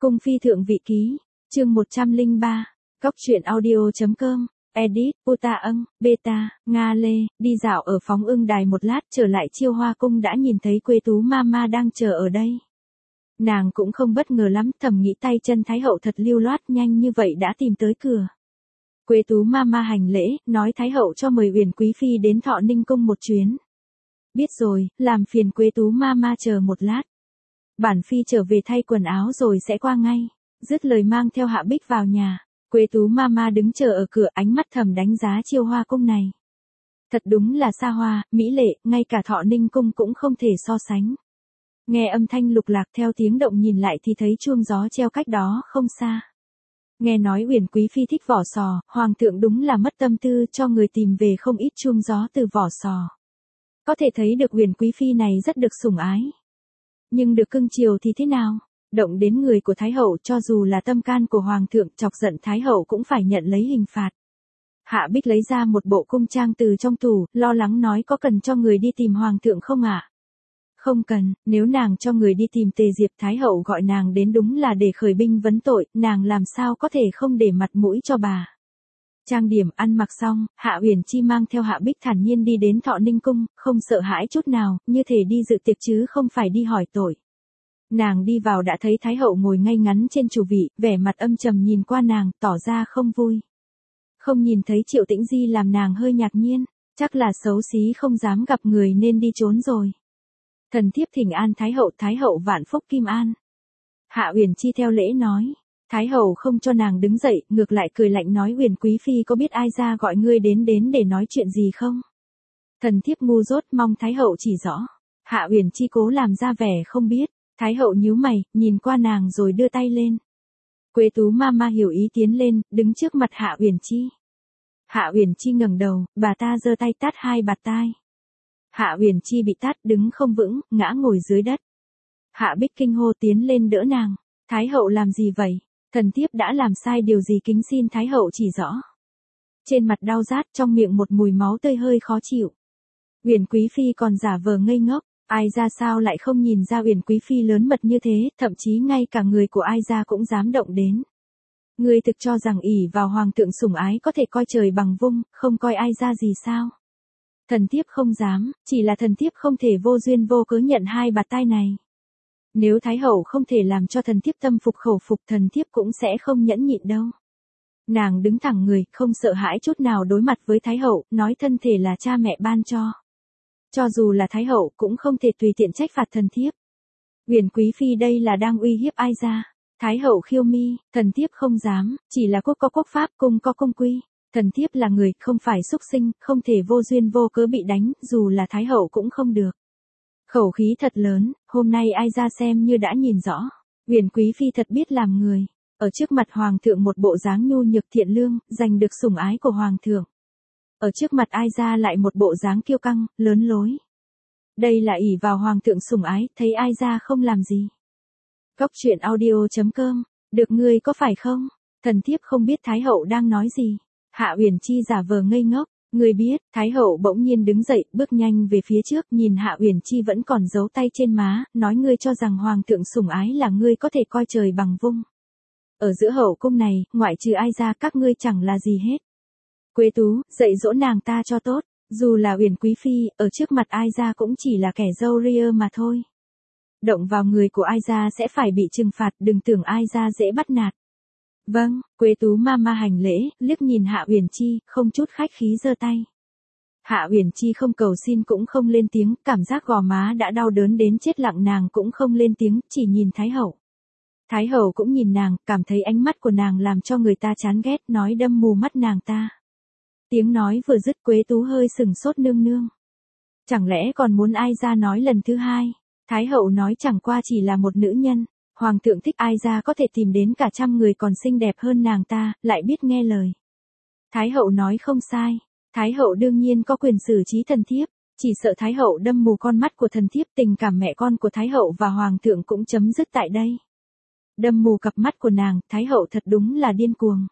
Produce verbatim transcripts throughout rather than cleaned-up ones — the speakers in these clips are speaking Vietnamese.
Cung phi thượng vị ký, chương một trăm lẻ ba, góc truyện audio.com, edit, Uta âng, beta, Nga Lê, đi dạo ở phóng ưng đài một lát trở lại Chiêu Hoa Cung đã nhìn thấy Quế Tú Mama đang chờ ở đây. Nàng cũng không bất ngờ lắm, thầm nghĩ tay chân Thái hậu thật lưu loát, nhanh như vậy đã tìm tới cửa. Quế Tú Mama hành lễ, nói Thái hậu cho mời Uyển Quý Phi đến Thọ Ninh Cung một chuyến. Biết rồi, làm phiền Quế Tú Mama chờ một lát. Bản Phi trở về thay quần áo rồi sẽ qua ngay. Dứt lời mang theo Hạ Bích vào nhà. Quế Tú Mama đứng chờ ở cửa, ánh mắt thầm đánh giá Chiêu Hoa Cung này. Thật đúng là xa hoa, mỹ lệ, ngay cả Thọ Ninh Cung cũng không thể so sánh. Nghe âm thanh lục lạc theo tiếng động nhìn lại thì thấy chuông gió treo cách đó không xa. Nghe nói Uyển Quý Phi thích vỏ sò, Hoàng thượng đúng là mất tâm tư cho người tìm về không ít chuông gió từ vỏ sò. Có thể thấy được Uyển Quý Phi này rất được sủng ái. Nhưng được cưng chiều thì thế nào? Động đến người của Thái hậu, cho dù là tâm can của Hoàng thượng, chọc giận Thái hậu cũng phải nhận lấy hình phạt. Hạ Bích lấy ra một bộ cung trang từ trong tủ, lo lắng nói có cần cho người đi tìm Hoàng thượng không ạ? À? Không cần, nếu nàng cho người đi tìm Tề Diệp, Thái hậu gọi nàng đến đúng là để khởi binh vấn tội, nàng làm sao có thể không để mặt mũi cho bà. Trang điểm ăn mặc xong, Hạ Uyển Chi mang theo Hạ Bích thản nhiên đi đến Thọ Ninh Cung, không sợ hãi chút nào, như thể đi dự tiệc chứ không phải đi hỏi tội. Nàng đi vào đã thấy Thái hậu ngồi ngay ngắn trên chủ vị, vẻ mặt âm trầm nhìn qua nàng, tỏ ra không vui. Không nhìn thấy Triệu Tĩnh Di làm nàng hơi ngạc nhiên, chắc là xấu xí không dám gặp người nên đi trốn rồi. Thần thiếp thỉnh an Thái hậu, Thái hậu vạn phúc kim an. Hạ Uyển Chi theo lễ nói. Thái hậu không cho nàng đứng dậy, ngược lại cười lạnh nói Uyển Quý Phi có biết ai ra gọi ngươi đến đến để nói chuyện gì không? Thần thiếp ngu dốt, mong Thái hậu chỉ rõ. Hạ Uyển Chi cố làm ra vẻ không biết. Thái hậu nhíu mày, nhìn qua nàng rồi đưa tay lên. Quế Tú Mama hiểu ý tiến lên, đứng trước mặt Hạ Uyển Chi. Hạ Uyển Chi ngẩng đầu, bà ta giơ tay tát hai bạt tai. Hạ Uyển Chi bị tát đứng không vững, ngã ngồi dưới đất. Hạ Bích kinh hô tiến lên đỡ nàng. Thái hậu làm gì vậy? Thần thiếp đã làm sai điều gì, kính xin Thái hậu chỉ rõ. Trên mặt đau rát, trong miệng một mùi máu tươi hơi khó chịu. Uyển Quý Phi còn giả vờ ngây ngốc, ai ra sao lại không nhìn ra Uyển Quý Phi lớn mật như thế, thậm chí ngay cả người của ai ra cũng dám động đến. Ngươi thực cho rằng ỷ vào Hoàng thượng sủng ái có thể coi trời bằng vung, không coi ai ra gì sao? Thần thiếp không dám, chỉ là thần thiếp không thể vô duyên vô cớ nhận hai bạt tai này. Nếu Thái hậu không thể làm cho thần thiếp tâm phục khẩu phục, thần thiếp cũng sẽ không nhẫn nhịn đâu. Nàng đứng thẳng người, không sợ hãi chút nào đối mặt với Thái hậu, nói thân thể là cha mẹ ban cho. Cho dù là Thái hậu cũng không thể tùy tiện trách phạt thần thiếp. Uyển Quý Phi đây là đang uy hiếp ai ra? Thái hậu khiêu mi, thần thiếp không dám, chỉ là quốc có quốc pháp, cung có cung quy. Thần thiếp là người, không phải súc sinh, không thể vô duyên vô cớ bị đánh, dù là Thái hậu cũng không được. Khẩu khí thật lớn, hôm nay ai ra xem như đã nhìn rõ. Uyển Quý Phi thật biết làm người. Ở trước mặt Hoàng thượng một bộ dáng nhu nhược thiện lương, giành được sủng ái của Hoàng thượng. Ở trước mặt ai ra lại một bộ dáng kiêu căng, lớn lối. Đây là ỷ vào Hoàng thượng sủng ái, thấy ai ra không làm gì. Góc truyện audio.com, được ngươi có phải không? Thần thiếp không biết Thái hậu đang nói gì. Hạ Uyển Chi giả vờ ngây ngốc. Ngươi biết, Thái hậu bỗng nhiên đứng dậy, bước nhanh về phía trước, nhìn Hạ Uyển Chi vẫn còn giấu tay trên má, nói ngươi cho rằng Hoàng thượng sủng ái là ngươi có thể coi trời bằng vung. Ở giữa hậu cung này, ngoại trừ ai ra các ngươi chẳng là gì hết. Quế Tú, dạy dỗ nàng ta cho tốt, dù là Uyển Quý Phi, ở trước mặt ai ra cũng chỉ là kẻ râu ria mà thôi. Động vào người của ai ra sẽ phải bị trừng phạt, đừng tưởng ai ra dễ bắt nạt. Vâng, Quế Tú Mama hành lễ, liếc nhìn Hạ Uyển Chi, không chút khách khí giơ tay. Hạ Uyển Chi không cầu xin cũng không lên tiếng, cảm giác gò má đã đau đớn đến chết lặng, nàng cũng không lên tiếng, chỉ nhìn Thái hậu. Thái hậu cũng nhìn nàng, cảm thấy ánh mắt của nàng làm cho người ta chán ghét, nói đâm mù mắt nàng ta. Tiếng nói vừa dứt, Quế Tú hơi sừng sốt, nương nương. Chẳng lẽ còn muốn ai ra nói lần thứ hai? Thái hậu nói chẳng qua chỉ là một nữ nhân. Hoàng thượng thích ai ra có thể tìm đến cả trăm người còn xinh đẹp hơn nàng ta, lại biết nghe lời. Thái hậu nói không sai. Thái hậu đương nhiên có quyền xử trí thần thiếp. Chỉ sợ Thái hậu đâm mù con mắt của thần thiếp, tình cảm mẹ con của Thái hậu và Hoàng thượng cũng chấm dứt tại đây. Đâm mù cặp mắt của nàng, Thái hậu thật đúng là điên cuồng.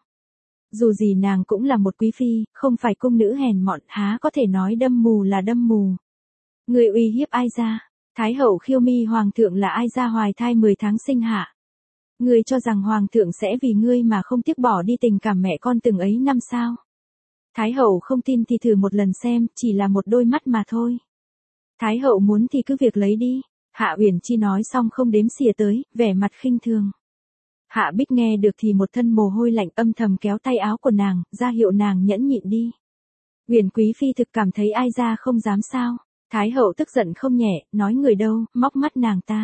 Dù gì nàng cũng là một quý phi, không phải cung nữ hèn mọn, há có thể nói đâm mù là đâm mù. Người uy hiếp ai ra? Thái hậu khiêu mi Hoàng thượng là ai ra hoài thai mười tháng sinh hạ. Ngươi cho rằng hoàng thượng sẽ vì ngươi mà không tiếc bỏ đi tình cảm mẹ con từng ấy năm sao? Thái hậu không tin thì thử một lần xem, chỉ là một đôi mắt mà thôi. Thái hậu muốn thì cứ việc lấy đi. Hạ Uyển Chi nói xong không đếm xỉa tới, vẻ mặt khinh thường. Hạ Bích nghe được thì một thân mồ hôi lạnh âm thầm kéo tay áo của nàng, ra hiệu nàng nhẫn nhịn đi. Uyển Quý Phi thực cảm thấy ai ra không dám sao. Thái hậu tức giận không nhẹ, nói người đâu, móc mắt nàng ta.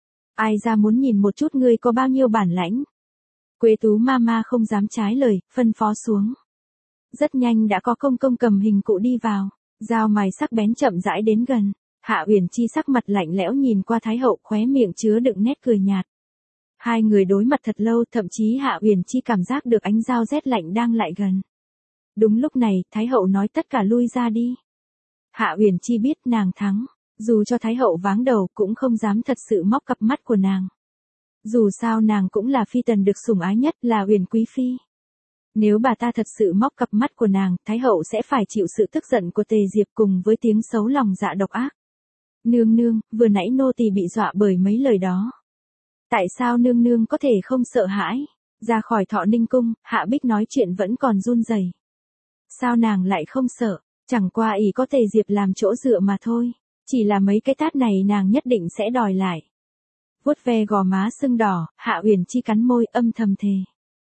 Ai ra muốn nhìn một chút ngươi có bao nhiêu bản lãnh. Quế Tú Mama không dám trái lời, phân phó xuống. Rất nhanh đã có công công cầm hình cụ đi vào, dao mài sắc bén chậm rãi đến gần. Hạ Uyển Chi sắc mặt lạnh lẽo nhìn qua Thái hậu, khóe miệng chứa đựng nét cười nhạt. Hai người đối mặt thật lâu, thậm chí Hạ Uyển Chi cảm giác được ánh dao rét lạnh đang lại gần. Đúng lúc này, Thái hậu nói tất cả lui ra đi. Hạ Uyển Chi biết nàng thắng, dù cho Thái hậu váng đầu cũng không dám thật sự móc cặp mắt của nàng. Dù sao nàng cũng là phi tần được sủng ái nhất, là Uyển Quý Phi. Nếu bà ta thật sự móc cặp mắt của nàng, Thái hậu sẽ phải chịu sự tức giận của Tề Diệp cùng với tiếng xấu lòng dạ độc ác. Nương nương, vừa nãy nô tỳ bị dọa bởi mấy lời đó. Tại sao nương nương có thể không sợ hãi? Ra khỏi Thọ Ninh cung, Hạ Bích nói chuyện vẫn còn run rẩy. Sao nàng lại không sợ? Chẳng qua ý có Tề Diệp làm chỗ dựa mà thôi. Chỉ là mấy cái tát này nàng nhất định sẽ đòi lại. Vuốt ve gò má sưng đỏ, Hạ Uyển Chi cắn môi âm thầm thề.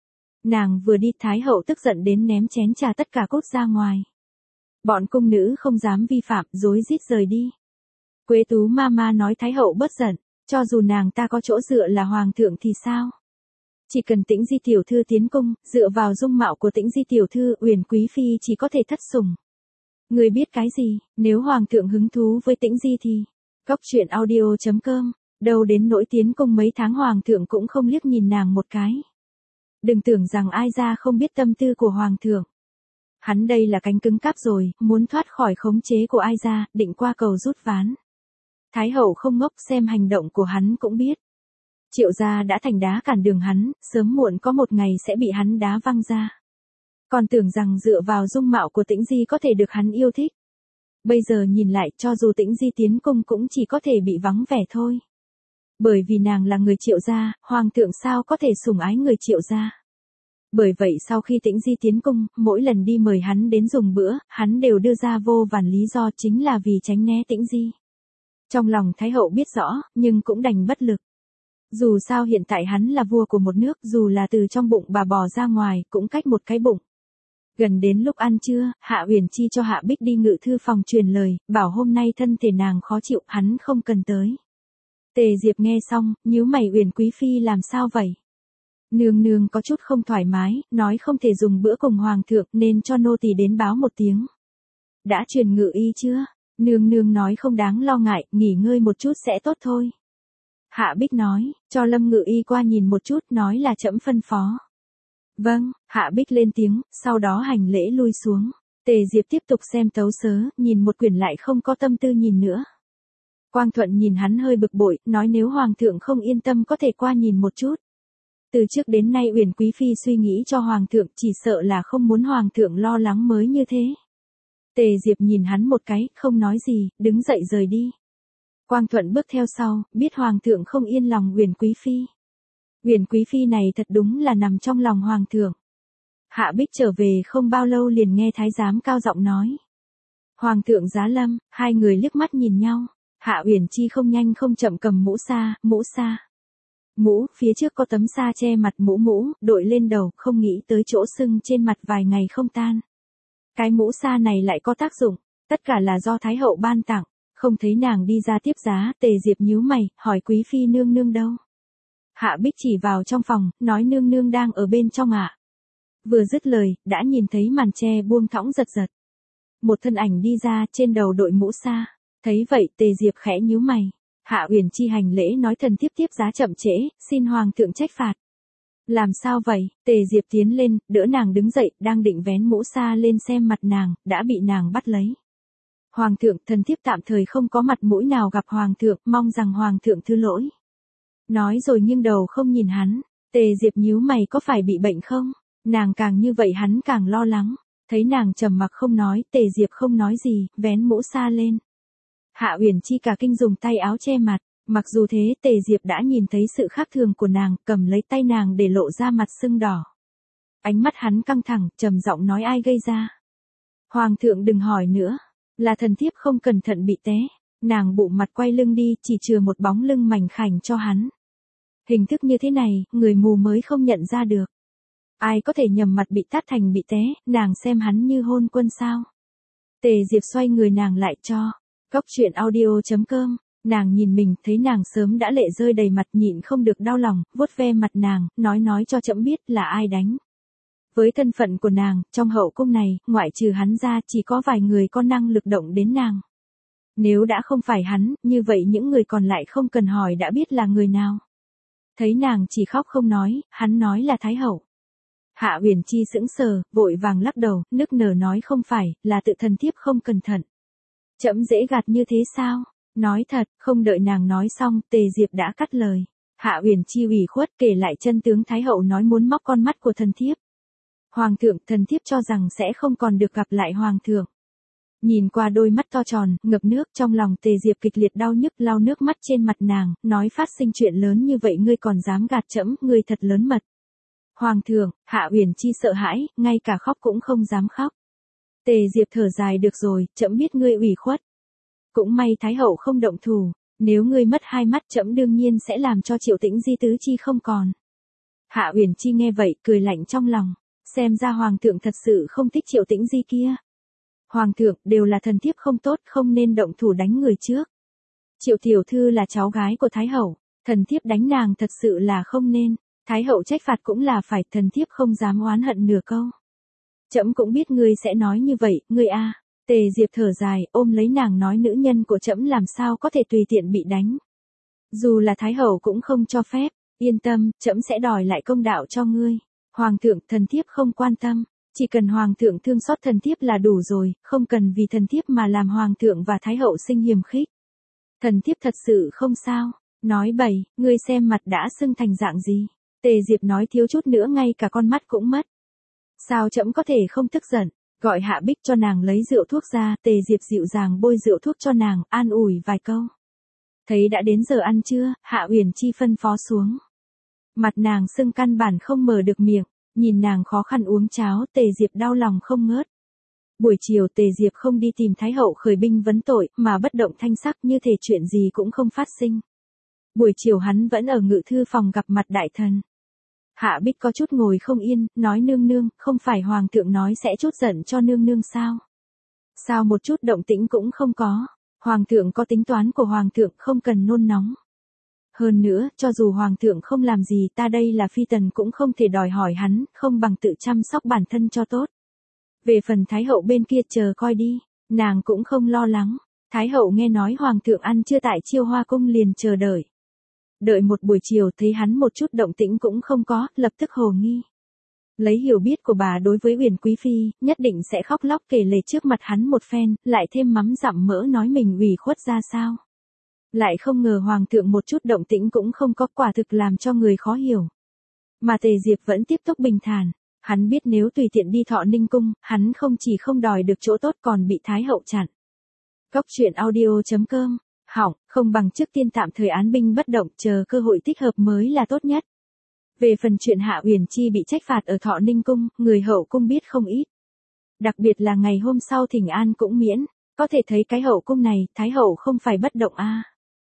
Nàng vừa đi, Thái hậu tức giận đến ném chén trà tất cả cút ra ngoài. Bọn cung nữ không dám vi phạm, rối rít rời đi. Quế Tú Mama nói Thái hậu bớt giận, cho dù nàng ta có chỗ dựa là hoàng thượng thì sao? Chỉ cần Tĩnh Di tiểu thư tiến cung, dựa vào dung mạo của Tĩnh Di tiểu thư, Uyển Quý Phi chỉ có thể thất sủng. Người biết cái gì, nếu hoàng thượng hứng thú với Tĩnh Di thì... Góc truyện audio chấm com, đâu đến nỗi tiến cung mấy tháng hoàng thượng cũng không liếc nhìn nàng một cái. Đừng tưởng rằng ai ra không biết tâm tư của hoàng thượng. Hắn đây là cánh cứng cáp rồi, muốn thoát khỏi khống chế của ai ra, định qua cầu rút ván. Thái hậu không ngốc, xem hành động của hắn cũng biết. Triệu gia đã thành đá cản đường hắn, sớm muộn có một ngày sẽ bị hắn đá văng ra. Còn tưởng rằng dựa vào dung mạo của Tĩnh Di có thể được hắn yêu thích. Bây giờ nhìn lại, cho dù Tĩnh Di tiến cung cũng chỉ có thể bị vắng vẻ thôi. Bởi vì nàng là người Triệu gia, hoàng thượng sao có thể sủng ái người Triệu gia. Bởi vậy sau khi Tĩnh Di tiến cung, mỗi lần đi mời hắn đến dùng bữa, hắn đều đưa ra vô vàn lý do, chính là vì tránh né Tĩnh Di. Trong lòng Thái hậu biết rõ, nhưng cũng đành bất lực. Dù sao hiện tại hắn là vua của một nước, dù là từ trong bụng bà bò ra ngoài, cũng cách một cái bụng. Gần đến lúc ăn trưa, Hạ Uyển Chi cho Hạ Bích đi ngự thư phòng truyền lời, bảo hôm nay thân thể nàng khó chịu, hắn không cần tới. Tề Diệp nghe xong, nhíu mày, Uyển Quý Phi làm sao vậy? Nương nương có chút không thoải mái, nói không thể dùng bữa cùng hoàng thượng nên cho nô tỳ đến báo một tiếng. Đã truyền ngự y chưa? Nương nương nói không đáng lo ngại, nghỉ ngơi một chút sẽ tốt thôi. Hạ Bích nói, cho Lâm ngự y qua nhìn một chút, nói là trẫm phân phó. Vâng, Hạ Bích lên tiếng, sau đó hành lễ lui xuống. Tề Diệp tiếp tục xem tấu sớ, nhìn một quyển lại không có tâm tư nhìn nữa. Quang Thuận nhìn hắn hơi bực bội, nói nếu hoàng thượng không yên tâm có thể qua nhìn một chút. Từ trước đến nay Uyển Quý Phi suy nghĩ cho hoàng thượng, chỉ sợ là không muốn hoàng thượng lo lắng mới như thế. Tề Diệp nhìn hắn một cái, không nói gì, đứng dậy rời đi. Quang Thuận bước theo sau, biết hoàng thượng không yên lòng Uyển Quý Phi. Uyển Quý Phi này thật đúng là nằm trong lòng hoàng thượng. Hạ Bích trở về không bao lâu liền nghe thái giám cao giọng nói. Hoàng thượng giá lâm, hai người liếc mắt nhìn nhau. Hạ Uyển Chi không nhanh không chậm cầm mũ sa, mũ sa. Mũ, phía trước có tấm sa che mặt, mũ mũ, đội lên đầu, không nghĩ tới chỗ sưng trên mặt vài ngày không tan. Cái mũ sa này lại có tác dụng, tất cả là do Thái hậu ban tặng, không thấy nàng đi ra tiếp giá, Tề Diệp nhíu mày, hỏi Quý Phi nương nương đâu? Hạ Bích chỉ vào trong phòng, nói nương nương đang ở bên trong ạ. Vừa dứt lời, đã nhìn thấy màn che buông thõng giật giật. Một thân ảnh đi ra, trên đầu đội mũ sa. Thấy vậy, Tề Diệp khẽ nhíu mày. Hạ Uyển Chi hành lễ nói thần thiếp tiếp giá chậm trễ, xin hoàng thượng trách phạt. Làm sao vậy? Tề Diệp tiến lên, đỡ nàng đứng dậy, đang định vén mũ sa lên xem mặt nàng, đã bị nàng bắt lấy. Hoàng thượng, thần thiếp tạm thời không có mặt mũi nào gặp hoàng thượng, mong rằng hoàng thượng thứ lỗi. Nói rồi nghiêng đầu không nhìn hắn. Tề Diệp nhíu mày, có phải bị bệnh không? Nàng càng như vậy hắn càng lo lắng. Thấy nàng trầm mặc không nói, Tề Diệp không nói gì, vén mũ sa lên. Hạ Uyển Chi cả kinh dùng tay áo che mặt, Mặc dù thế, Tề Diệp đã nhìn thấy sự khác thường của nàng, cầm lấy tay nàng để lộ ra mặt sưng đỏ. Ánh mắt hắn căng thẳng, trầm giọng nói ai gây ra. Hoàng thượng đừng hỏi nữa, là thần thiếp không cẩn thận bị té. Nàng bụng mặt quay lưng đi, chỉ chừa một bóng lưng mảnh khảnh cho hắn. Hình thức như thế này, người mù mới không nhận ra được. Ai có thể nhầm mặt bị tát thành bị té, nàng xem hắn như hôn quân sao. Tề Diệp xoay người nàng lại cho. Góc truyện audio chấm com. Nàng nhìn mình, thấy nàng sớm đã lệ rơi đầy mặt, nhịn không được đau lòng, vuốt ve mặt nàng, nói nói cho trẫm biết là ai đánh. Với thân phận của nàng, trong hậu cung này, ngoại trừ hắn ra chỉ có vài người có năng lực động đến nàng. Nếu đã không phải hắn, như vậy những người còn lại không cần hỏi đã biết là người nào. Thấy nàng chỉ khóc không nói, hắn nói là Thái hậu. Hạ Huyền Chi sững sờ, vội vàng lắc đầu, nức nở nói không phải, là tự thần thiếp không cẩn thận. Trẫm dễ gạt như thế sao? Nói thật, không đợi nàng nói xong, Tề Diệp đã cắt lời. Hạ Huyền Chi ủy khuất kể lại chân tướng Thái hậu nói muốn móc con mắt của thần thiếp. Hoàng thượng, thần thiếp cho rằng sẽ không còn được gặp lại hoàng thượng. Nhìn qua đôi mắt to tròn, ngập nước, trong lòng Tề Diệp kịch liệt đau nhức, lau nước mắt trên mặt nàng, nói phát sinh chuyện lớn như vậy ngươi còn dám gạt trẫm, ngươi thật lớn mật. Hoàng thượng, Hạ Huyền Chi sợ hãi, ngay cả khóc cũng không dám khóc. Tề Diệp thở dài được rồi, trẫm biết ngươi ủy khuất. Cũng may Thái hậu không động thủ, nếu ngươi mất hai mắt trẫm đương nhiên sẽ làm cho Triệu Tĩnh Di tứ chi không còn. Hạ Huyền Chi nghe vậy, cười lạnh trong lòng, xem ra hoàng thượng thật sự không thích Triệu Tĩnh Di kia. Hoàng thượng, đều là thần thiếp không tốt, không nên động thủ đánh người trước. Triệu tiểu thư là cháu gái của Thái hậu, thần thiếp đánh nàng thật sự là không nên. Thái hậu trách phạt cũng là phải, thần thiếp không dám oán hận nửa câu. Trẫm cũng biết ngươi sẽ nói như vậy, ngươi a. Tề Diệp thở dài, ôm lấy nàng nói nữ nhân của trẫm làm sao có thể tùy tiện bị đánh. Dù là Thái hậu cũng không cho phép, yên tâm, trẫm sẽ đòi lại công đạo cho ngươi. Hoàng thượng, thần thiếp không quan tâm, chỉ cần hoàng thượng thương xót thần thiếp là đủ rồi, không cần vì thần thiếp mà làm hoàng thượng và Thái hậu sinh hiềm khích. Thần thiếp thật sự không sao, nói bậy, ngươi xem mặt đã sưng thành dạng gì. Tề Diệp nói thiếu chút nữa ngay cả con mắt cũng mất. Sao trẫm có thể không tức giận, gọi Hạ Bích cho nàng lấy rượu thuốc ra, Tề Diệp dịu dàng bôi rượu thuốc cho nàng, an ủi vài câu. Thấy đã đến giờ ăn trưa, Hạ Huyền Chi phân phó xuống. Mặt nàng sưng căn bản không mở được miệng, nhìn nàng khó khăn uống cháo, Tề Diệp đau lòng không ngớt. Buổi chiều Tề Diệp không đi tìm Thái hậu khởi binh vấn tội, mà bất động thanh sắc như thể chuyện gì cũng không phát sinh. Buổi chiều hắn vẫn ở ngự thư phòng gặp mặt đại thần. Hạ Bích có chút ngồi không yên, nói nương nương, không phải hoàng thượng nói sẽ chút giận cho nương nương sao? Sao một chút động tĩnh cũng không có? Hoàng thượng có tính toán của hoàng thượng, không cần nôn nóng. Hơn nữa, cho dù hoàng thượng không làm gì, ta đây là phi tần cũng không thể đòi hỏi hắn, không bằng tự chăm sóc bản thân cho tốt. Về phần Thái hậu bên kia chờ coi đi, nàng cũng không lo lắng. Thái hậu nghe nói hoàng thượng ăn trưa tại Chiêu Hoa cung liền chờ đợi. Đợi một buổi chiều thấy hắn một chút động tĩnh cũng không có, lập tức hồ nghi. Lấy hiểu biết của bà đối với Uyển Quý Phi, nhất định sẽ khóc lóc kể lể trước mặt hắn một phen, lại thêm mắm dặm mỡ nói mình ủy khuất ra sao. Lại không ngờ hoàng thượng một chút động tĩnh cũng không có, quả thực làm cho người khó hiểu. Mà Tề Diệp vẫn tiếp tục bình thản, hắn biết nếu tùy tiện đi Thọ Ninh cung, hắn không chỉ không đòi được chỗ tốt còn bị Thái hậu chặn. Góc truyện audio chấm com. Hỏng, không bằng trước tiên tạm thời án binh bất động, chờ cơ hội thích hợp mới là tốt nhất. Về phần chuyện Hạ Huyền Chi bị trách phạt ở Thọ Ninh cung, người hậu cung biết không ít. Đặc biệt là ngày hôm sau thỉnh an cũng miễn, có thể thấy cái hậu cung này, Thái hậu không phải bất động a. À.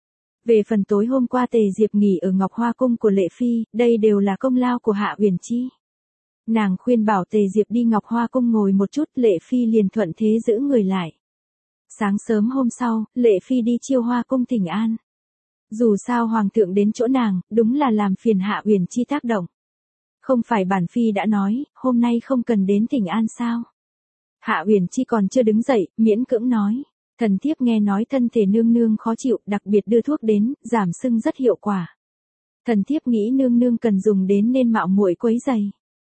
Về phần tối hôm qua Tề Diệp nghỉ ở Ngọc Hoa cung của Lệ Phi, đây đều là công lao của Hạ Huyền Chi. Nàng khuyên bảo Tề Diệp đi Ngọc Hoa cung ngồi một chút, Lệ Phi liền thuận thế giữ người lại. Sáng sớm hôm sau, Lệ Phi đi Chiêu Hoa cung thỉnh an. Dù sao hoàng thượng đến chỗ nàng, đúng là làm phiền Hạ Huyền Chi tác động. Không phải bản phi đã nói, hôm nay không cần đến thỉnh an sao? Hạ Huyền Chi còn chưa đứng dậy, miễn cưỡng nói, thần thiếp nghe nói thân thể nương nương khó chịu, đặc biệt đưa thuốc đến, giảm sưng rất hiệu quả. Thần thiếp nghĩ nương nương cần dùng đến nên mạo muội quấy giày.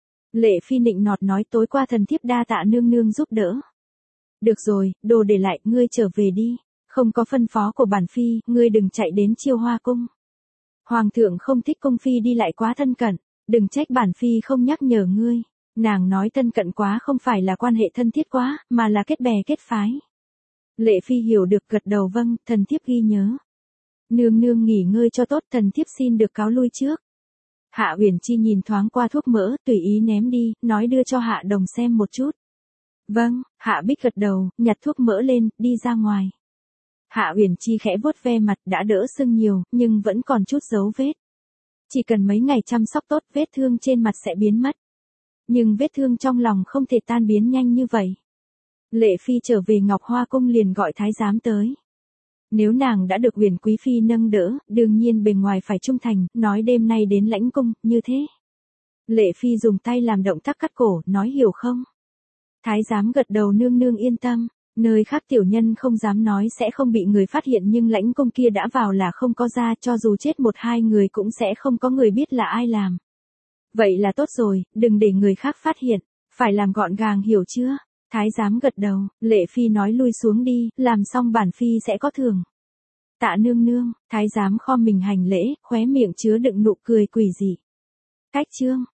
Lệ Phi nịnh nọt nói tối qua thần thiếp đa tạ nương nương giúp đỡ. Được rồi, đồ để lại, ngươi trở về đi. Không có phân phó của bản phi, ngươi đừng chạy đến Chiêu Hoa cung. Hoàng thượng không thích cung phi đi lại quá thân cận, đừng trách bản phi không nhắc nhở ngươi. Nàng nói thân cận quá không phải là quan hệ thân thiết quá, mà là kết bè kết phái. Lệ Phi hiểu được gật đầu vâng, thần thiếp ghi nhớ. Nương nương nghỉ ngơi cho tốt, thần thiếp xin được cáo lui trước. Hạ Uyển Chi nhìn thoáng qua thuốc mỡ, tùy ý ném đi, nói đưa cho Hạ Đồng xem một chút. Vâng, Hạ Bích gật đầu, nhặt thuốc mỡ lên, đi ra ngoài. Hạ Uyển Chi khẽ vuốt ve mặt, đã đỡ sưng nhiều, nhưng vẫn còn chút dấu vết. Chỉ cần mấy ngày chăm sóc tốt, vết thương trên mặt sẽ biến mất. Nhưng vết thương trong lòng không thể tan biến nhanh như vậy. Lệ Phi trở về Ngọc Hoa Cung liền gọi thái giám tới. Nếu nàng đã được Uyển Quý Phi nâng đỡ, đương nhiên bề ngoài phải trung thành, nói đêm nay đến lãnh cung, như thế. Lệ Phi dùng tay làm động tác cắt cổ, nói hiểu không? Thái giám gật đầu, nương nương yên tâm, nơi khác tiểu nhân không dám nói sẽ không bị người phát hiện, nhưng lãnh cung kia đã vào là không có ra, cho dù chết một hai người cũng sẽ không có người biết là ai làm. Vậy là tốt rồi, đừng để người khác phát hiện, phải làm gọn gàng, hiểu chưa? Thái giám gật đầu, Lệ Phi nói lui xuống đi, làm xong bản Phi sẽ có thưởng. Tạ nương nương, thái giám khom mình hành lễ, khóe miệng chứa đựng nụ cười quỷ dị. Cách chương